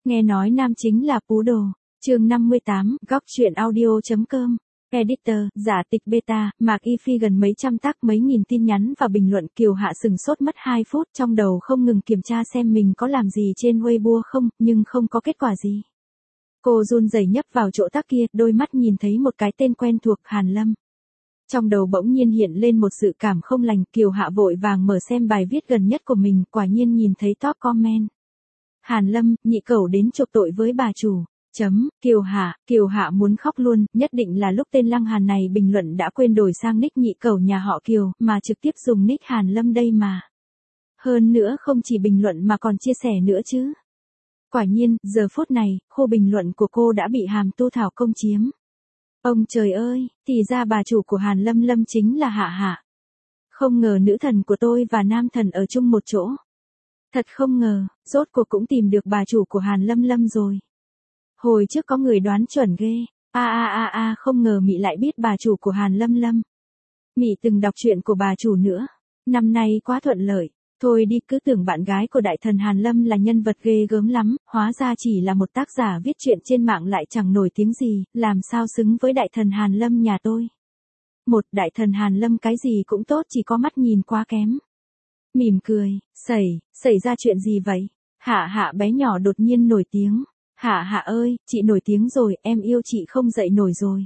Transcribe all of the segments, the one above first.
Nghe nói nam chính là Pú Đồ. Chương 58, góc truyện audio.com. Editor, giả tịch beta, Mạc Y Phi gần mấy trăm tác mấy nghìn tin nhắn và bình luận. Kiều Hạ sừng sốt mất 2 phút, trong đầu không ngừng kiểm tra xem mình có làm gì trên Weibo không, nhưng không có kết quả gì. Cô run rẩy nhấp vào chỗ tắc kia, đôi mắt nhìn thấy một cái tên quen thuộc, Hàn Lâm. Trong đầu bỗng nhiên hiện lên một dự cảm không lành. Kiều Hạ vội vàng mở xem bài viết gần nhất của mình, quả nhiên nhìn thấy top comment. Hàn Lâm, nhị cẩu đến chuộc tội với bà chủ. Kiều Hạ muốn khóc luôn, nhất định là lúc tên Lăng Hàn này bình luận đã quên đổi sang nick nhị cẩu nhà họ Kiều, mà trực tiếp dùng nick Hàn Lâm đây mà. Hơn nữa không chỉ bình luận mà còn chia sẻ nữa chứ. Quả nhiên, giờ phút này, khu bình luận của cô đã bị Hàm Tu Thảo công chiếm. Ông trời ơi, thì ra bà chủ của Hàn Lâm chính là Hạ Hạ. Không ngờ nữ thần của tôi và nam thần ở chung một chỗ. Thật không ngờ, rốt cuộc cũng tìm được bà chủ của Hàn Lâm rồi. Hồi trước có người đoán chuẩn ghê. Không ngờ Mị lại biết bà chủ của Hàn Lâm. Mị từng đọc truyện của bà chủ nữa. Năm nay quá thuận lợi. Thôi đi, cứ tưởng bạn gái của đại thần Hàn Lâm là nhân vật ghê gớm lắm, hóa ra chỉ là một tác giả viết truyện trên mạng lại chẳng nổi tiếng gì, làm sao xứng với đại thần Hàn Lâm nhà tôi. Một đại thần Hàn Lâm cái gì cũng tốt, chỉ có mắt nhìn quá kém. Mỉm cười, xảy ra chuyện gì vậy? Hạ bé nhỏ đột nhiên nổi tiếng. Hạ ơi, chị nổi tiếng rồi, em yêu chị không dậy nổi rồi.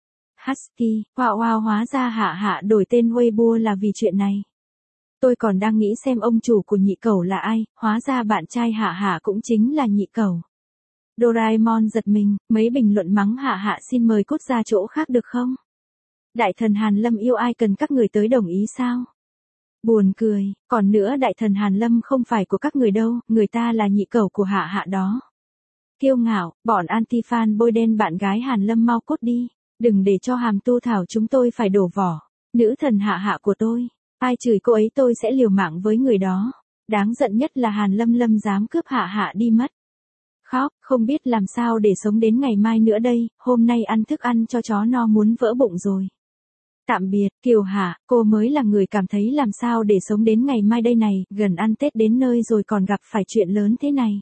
Husky, wow, hóa ra Hạ đổi tên Weibo là vì chuyện này. Tôi còn đang nghĩ xem ông chủ của nhị cẩu là ai, hóa ra bạn trai Hạ cũng chính là nhị cẩu. Doraemon giật mình, mấy bình luận mắng Hạ xin mời cút ra chỗ khác được không? Đại thần Hàn Lâm yêu ai cần các người tới đồng ý sao? Buồn cười, còn nữa đại thần Hàn Lâm không phải của các người đâu, người ta là nhị cẩu của Hạ đó. Kiêu ngạo, bọn anti-fan bôi đen bạn gái Hàn Lâm mau cút đi, đừng để cho Hàm Tu Thảo chúng tôi phải đổ vỏ. Nữ thần Hạ của tôi, ai chửi cô ấy tôi sẽ liều mạng với người đó. Đáng giận nhất là Hàn Lâm dám cướp Hạ đi mất. Khóc, không biết làm sao để sống đến ngày mai nữa đây, hôm nay ăn thức ăn cho chó no muốn vỡ bụng rồi. Tạm biệt, Kiều Hạ, cô mới là người cảm thấy làm sao để sống đến ngày mai đây này, gần ăn Tết đến nơi rồi còn gặp phải chuyện lớn thế này.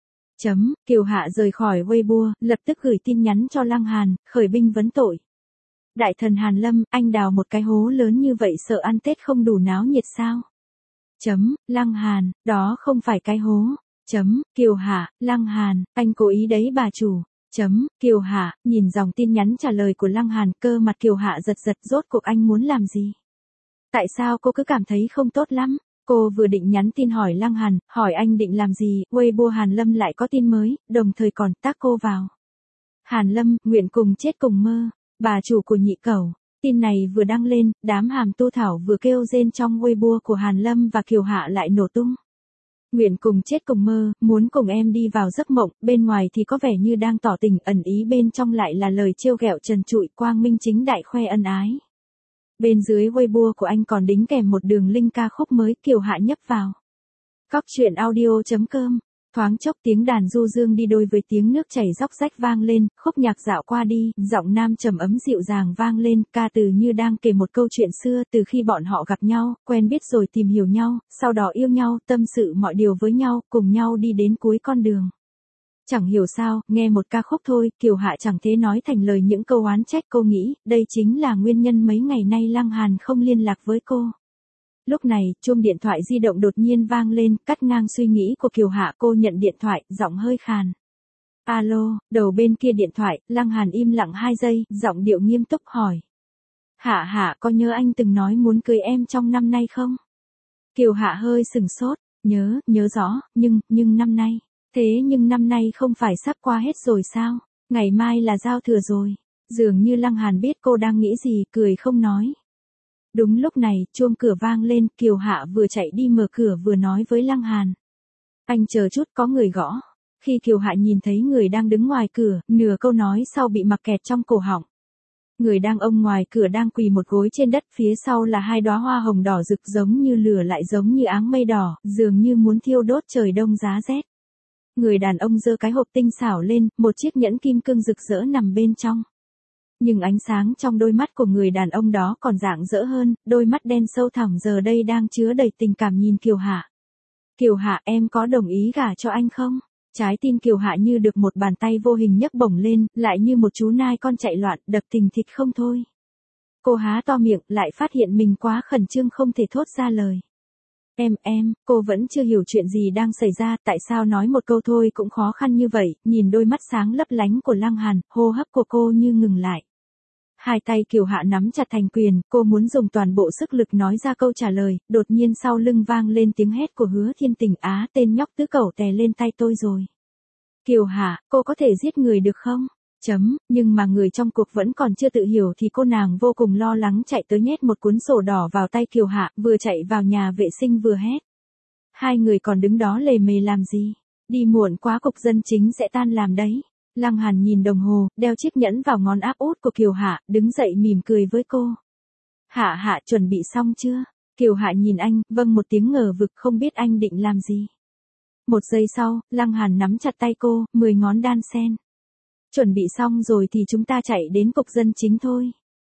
Kiều Hạ rời khỏi Weibo, lập tức gửi tin nhắn cho Lăng Hàn, khởi binh vấn tội. Đại thần Hàn Lâm, anh đào một cái hố lớn như vậy sợ ăn Tết không đủ náo nhiệt sao? Lăng Hàn, đó không phải cái hố. Kiều Hạ, Lăng Hàn, anh cố ý đấy bà chủ. Kiều Hạ, nhìn dòng tin nhắn trả lời của Lăng Hàn, cơ mặt Kiều Hạ giật rốt cuộc anh muốn làm gì? Tại sao cô cứ cảm thấy không tốt lắm? Cô vừa định nhắn tin hỏi Lăng Hàn, hỏi anh định làm gì, Weibo Hàn Lâm lại có tin mới, đồng thời còn tag cô vào. Hàn Lâm, nguyện cùng chết cùng mơ, bà chủ của nhị cẩu. Tin này vừa đăng lên, đám Hàm Tu Thảo vừa kêu rên trong Weibo của Hàn Lâm và Kiều Hạ lại nổ tung. Nguyện cùng chết cùng mơ, muốn cùng em đi vào giấc mộng, bên ngoài thì có vẻ như đang tỏ tình, ẩn ý bên trong lại là lời trêu ghẹo trần trụi, quang minh chính đại khoe ân ái. Bên dưới Weibo của anh còn đính kèm một đường link ca khúc mới, Kiều Hạ nhấp vào. Góc truyện audio.com. Thoáng chốc tiếng đàn du dương đi đôi với tiếng nước chảy róc rách vang lên, khúc nhạc dạo qua đi, giọng nam trầm ấm dịu dàng vang lên, ca từ như đang kể một câu chuyện xưa từ khi bọn họ gặp nhau, quen biết rồi tìm hiểu nhau, sau đó yêu nhau, tâm sự mọi điều với nhau, cùng nhau đi đến cuối con đường. Chẳng hiểu sao, nghe một ca khúc thôi, Kiều Hạ chẳng thế nói thành lời những câu oán trách, cô nghĩ, đây chính là nguyên nhân mấy ngày nay Lăng Hàn không liên lạc với cô. Lúc này, chuông điện thoại di động đột nhiên vang lên, cắt ngang suy nghĩ của Kiều Hạ, cô nhận điện thoại, giọng hơi khàn. Alo, đầu bên kia điện thoại, Lăng Hàn im lặng 2 giây, giọng điệu nghiêm túc hỏi. Hạ có nhớ anh từng nói muốn cưới em trong năm nay không? Kiều Hạ hơi sừng sốt, nhớ rõ, nhưng năm nay. Thế nhưng năm nay không phải sắp qua hết rồi sao? Ngày mai là giao thừa rồi. Dường như Lăng Hàn biết cô đang nghĩ gì, cười không nói. Đúng lúc này, chuông cửa vang lên, Kiều Hạ vừa chạy đi mở cửa vừa nói với Lăng Hàn. Anh chờ chút, có người gõ. Khi Kiều Hạ nhìn thấy người đang đứng ngoài cửa, nửa câu nói sau bị mặc kẹt trong cổ họng. Người đang ông ngoài cửa đang quỳ một gối trên đất, phía sau là 2 đóa hoa hồng đỏ rực giống như lửa lại giống như áng mây đỏ, dường như muốn thiêu đốt trời đông giá rét. Người đàn ông giơ cái hộp tinh xảo lên, một chiếc nhẫn kim cương rực rỡ nằm bên trong. Nhưng ánh sáng trong đôi mắt của người đàn ông đó còn rạng rỡ hơn, đôi mắt đen sâu thẳm giờ đây đang chứa đầy tình cảm nhìn Kiều Hạ. Kiều Hạ, em có đồng ý gả cho anh không? Trái tim Kiều Hạ như được một bàn tay vô hình nhấc bổng lên, lại như một chú nai con chạy loạn, đập thình thịch không thôi. Cô há to miệng, lại phát hiện mình quá khẩn trương không thể thốt ra lời. Cô vẫn chưa hiểu chuyện gì đang xảy ra, tại sao nói một câu thôi cũng khó khăn như vậy, nhìn đôi mắt sáng lấp lánh của Lăng Hàn, hô hấp của cô như ngừng lại. Hai tay Kiều Hạ nắm chặt thành quyền, cô muốn dùng toàn bộ sức lực nói ra câu trả lời, đột nhiên sau lưng vang lên tiếng hét của Hứa Thiên Tình, á tên nhóc tứ cẩu tè lên tay tôi rồi. Kiều Hạ, cô có thể giết người được không? Nhưng mà người trong cuộc vẫn còn chưa tự hiểu thì cô nàng vô cùng lo lắng chạy tới nhét một cuốn sổ đỏ vào tay Kiều Hạ, vừa chạy vào nhà vệ sinh vừa hét. Hai người còn đứng đó lề mề làm gì? Đi muộn quá cục dân chính sẽ tan làm đấy. Lăng Hàn nhìn đồng hồ, đeo chiếc nhẫn vào ngón áp út của Kiều Hạ, đứng dậy mỉm cười với cô. Hạ chuẩn bị xong chưa? Kiều Hạ nhìn anh, vâng một tiếng ngờ vực không biết anh định làm gì. Một giây sau, Lăng Hàn nắm chặt tay cô, 10 ngón đan sen. Chuẩn bị xong rồi thì chúng ta chạy đến cục dân chính thôi.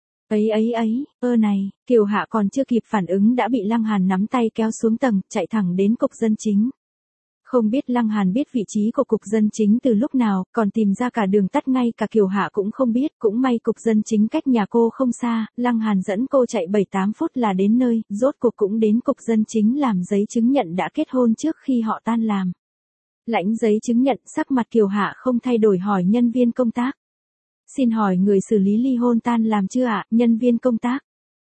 Này, Kiều Hạ còn chưa kịp phản ứng đã bị Lăng Hàn nắm tay kéo xuống tầng, chạy thẳng đến cục dân chính. Không biết Lăng Hàn biết vị trí của cục dân chính từ lúc nào, còn tìm ra cả đường tắt ngay cả Kiều Hạ cũng không biết, cũng may cục dân chính cách nhà cô không xa, Lăng Hàn dẫn cô chạy 7-8 phút là đến nơi, rốt cuộc cũng đến cục dân chính làm giấy chứng nhận đã kết hôn trước khi họ tan làm. Lãnh giấy chứng nhận, sắc mặt Kiều Hạ không thay đổi hỏi nhân viên công tác. Xin hỏi người xử lý ly hôn tan làm chưa ạ, nhân viên công tác?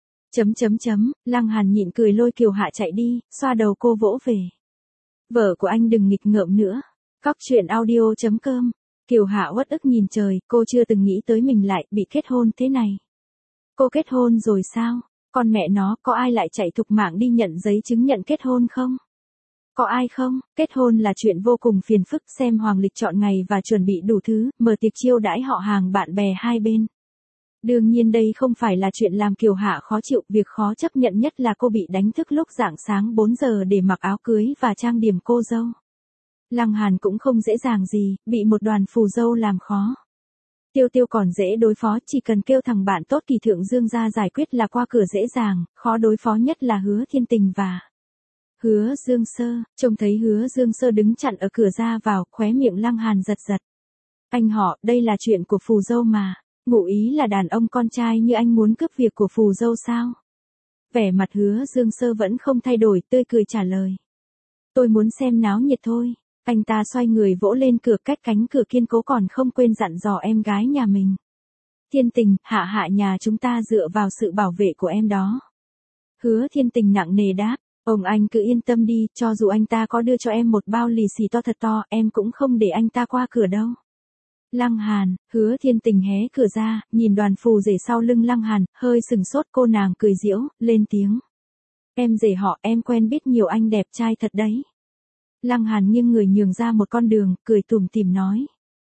Lăng Hàn nhịn cười lôi Kiều Hạ chạy đi, xoa đầu cô vỗ về. Vợ của anh đừng nghịch ngợm nữa. Cóc truyện audio.com. Kiều Hạ uất ức nhìn trời, cô chưa từng nghĩ tới mình lại bị kết hôn thế này. Cô kết hôn rồi sao? Con mẹ nó, có ai lại chạy thục mạng đi nhận giấy chứng nhận kết hôn không? Có ai không? Kết hôn là chuyện vô cùng phiền phức, xem hoàng lịch chọn ngày và chuẩn bị đủ thứ, mở tiệc chiêu đãi họ hàng bạn bè hai bên. Đương nhiên đây không phải là chuyện làm Kiều Hạ khó chịu, việc khó chấp nhận nhất là cô bị đánh thức lúc rạng sáng 4 giờ để mặc áo cưới và trang điểm cô dâu. Lăng Hàn cũng không dễ dàng gì, bị một đoàn phù dâu làm khó. Tiêu còn dễ đối phó, chỉ cần kêu thằng bạn tốt Kỳ Thượng Dương ra giải quyết là qua cửa dễ dàng, khó đối phó nhất là Hứa Thiên Tình và Hứa Dương Sơ. Trông thấy Hứa Dương Sơ đứng chặn ở cửa ra vào, khóe miệng Lăng Hàn giật giật. Anh họ, đây là chuyện của phù dâu mà. Ngụ ý là đàn ông con trai như anh muốn cướp việc của phù dâu sao? Vẻ mặt Hứa Dương Sơ vẫn không thay đổi, tươi cười trả lời. Tôi muốn xem náo nhiệt thôi. Anh ta xoay người vỗ lên cửa, cách cánh cửa kiên cố còn không quên dặn dò em gái nhà mình. Thiên Tình, Hạ nhà chúng ta dựa vào sự bảo vệ của em đó. Hứa Thiên Tình nặng nề đáp. Anh cứ yên tâm đi, cho dù anh ta có đưa cho em một bao lì xì to thật to, em cũng không để anh ta qua cửa đâu. Lăng Hàn, Hứa Thiên Tình hé cửa ra, nhìn đoàn phù rể sau lưng Lăng Hàn, hơi sừng sốt, cô nàng cười giễu, lên tiếng. Em rể họ, em quen biết nhiều anh đẹp trai thật đấy. Lăng Hàn nghiêng người nhường ra một con đường, cười tủm tỉm nói.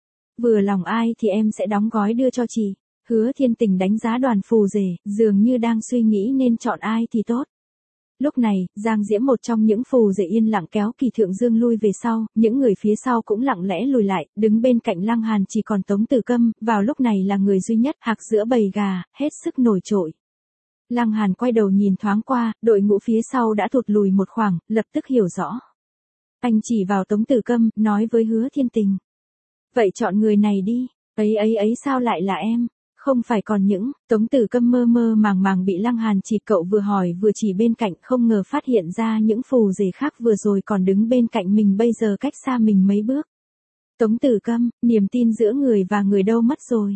Vừa lòng ai thì em sẽ đóng gói đưa cho chị. Hứa Thiên Tình đánh giá đoàn phù rể, dường như đang suy nghĩ nên chọn ai thì tốt. Lúc này, Giang Diễm một trong những phù rể yên lặng kéo Kỳ Thượng Dương lui về sau, những người phía sau cũng lặng lẽ lùi lại, đứng bên cạnh Lăng Hàn chỉ còn Tống Tử Câm, vào lúc này là người duy nhất hạc giữa bầy gà, hết sức nổi trội. Lăng Hàn quay đầu nhìn thoáng qua, đội ngũ phía sau đã thụt lùi một khoảng, lập tức hiểu rõ. Anh chỉ vào Tống Tử Câm, nói với Hứa Thiên Tình. Vậy chọn người này đi, ấy sao lại là em? Không phải còn những, Tống Tử Câm mơ mơ màng bị Lăng Hàn chỉ, cậu vừa hỏi vừa chỉ bên cạnh, không ngờ phát hiện ra những phù rể khác vừa rồi còn đứng bên cạnh mình bây giờ cách xa mình mấy bước. Tống Tử Câm, niềm tin giữa người và người đâu mất rồi.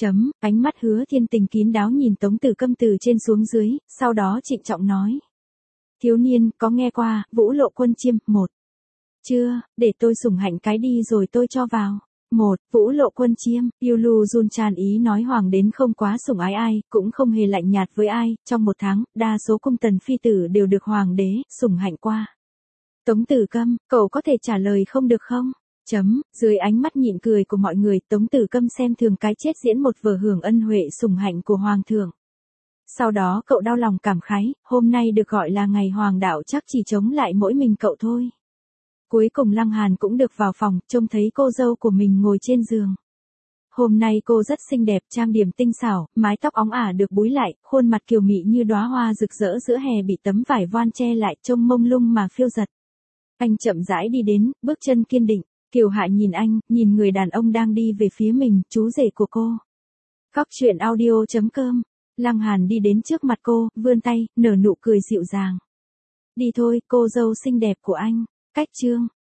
Ánh mắt Hứa Thiên Tình kín đáo nhìn Tống Tử Câm từ trên xuống dưới, sau đó trịnh trọng nói. Thiếu niên, có nghe qua, Vũ Lộ Quân Chiêm, 1. Chưa, để tôi sủng hạnh cái đi rồi tôi cho vào. 1. Vũ Lộ Quân Chiêm, Yulu Jun tràn ý nói hoàng đến không quá sủng ái ai, cũng không hề lạnh nhạt với ai, trong một tháng, đa số cung tần phi tử đều được hoàng đế, sủng hạnh qua. Tống Tử Câm, cậu có thể trả lời không được không? Dưới ánh mắt nhịn cười của mọi người, Tống Tử Câm xem thường cái chết diễn một vở hưởng ân huệ sủng hạnh của hoàng thượng. Sau đó cậu đau lòng cảm khái, hôm nay được gọi là ngày hoàng đạo chắc chỉ chống lại mỗi mình cậu thôi. Cuối cùng Lăng Hàn cũng được vào phòng, trông thấy cô dâu của mình ngồi trên giường. Hôm nay cô rất xinh đẹp, trang điểm tinh xảo, mái tóc óng ả được búi lại, khuôn mặt kiều mị như đóa hoa rực rỡ giữa hè bị tấm vải voan che lại, trông mông lung mà phiêu giật. Anh chậm rãi đi đến, bước chân kiên định. Kiều Hạ nhìn anh, nhìn người đàn ông đang đi về phía mình, chú rể của cô. Góc chuyện audio.com. Lăng Hàn đi đến trước mặt cô, vươn tay, nở nụ cười dịu dàng. Đi thôi, cô dâu xinh đẹp của anh. Cách chương.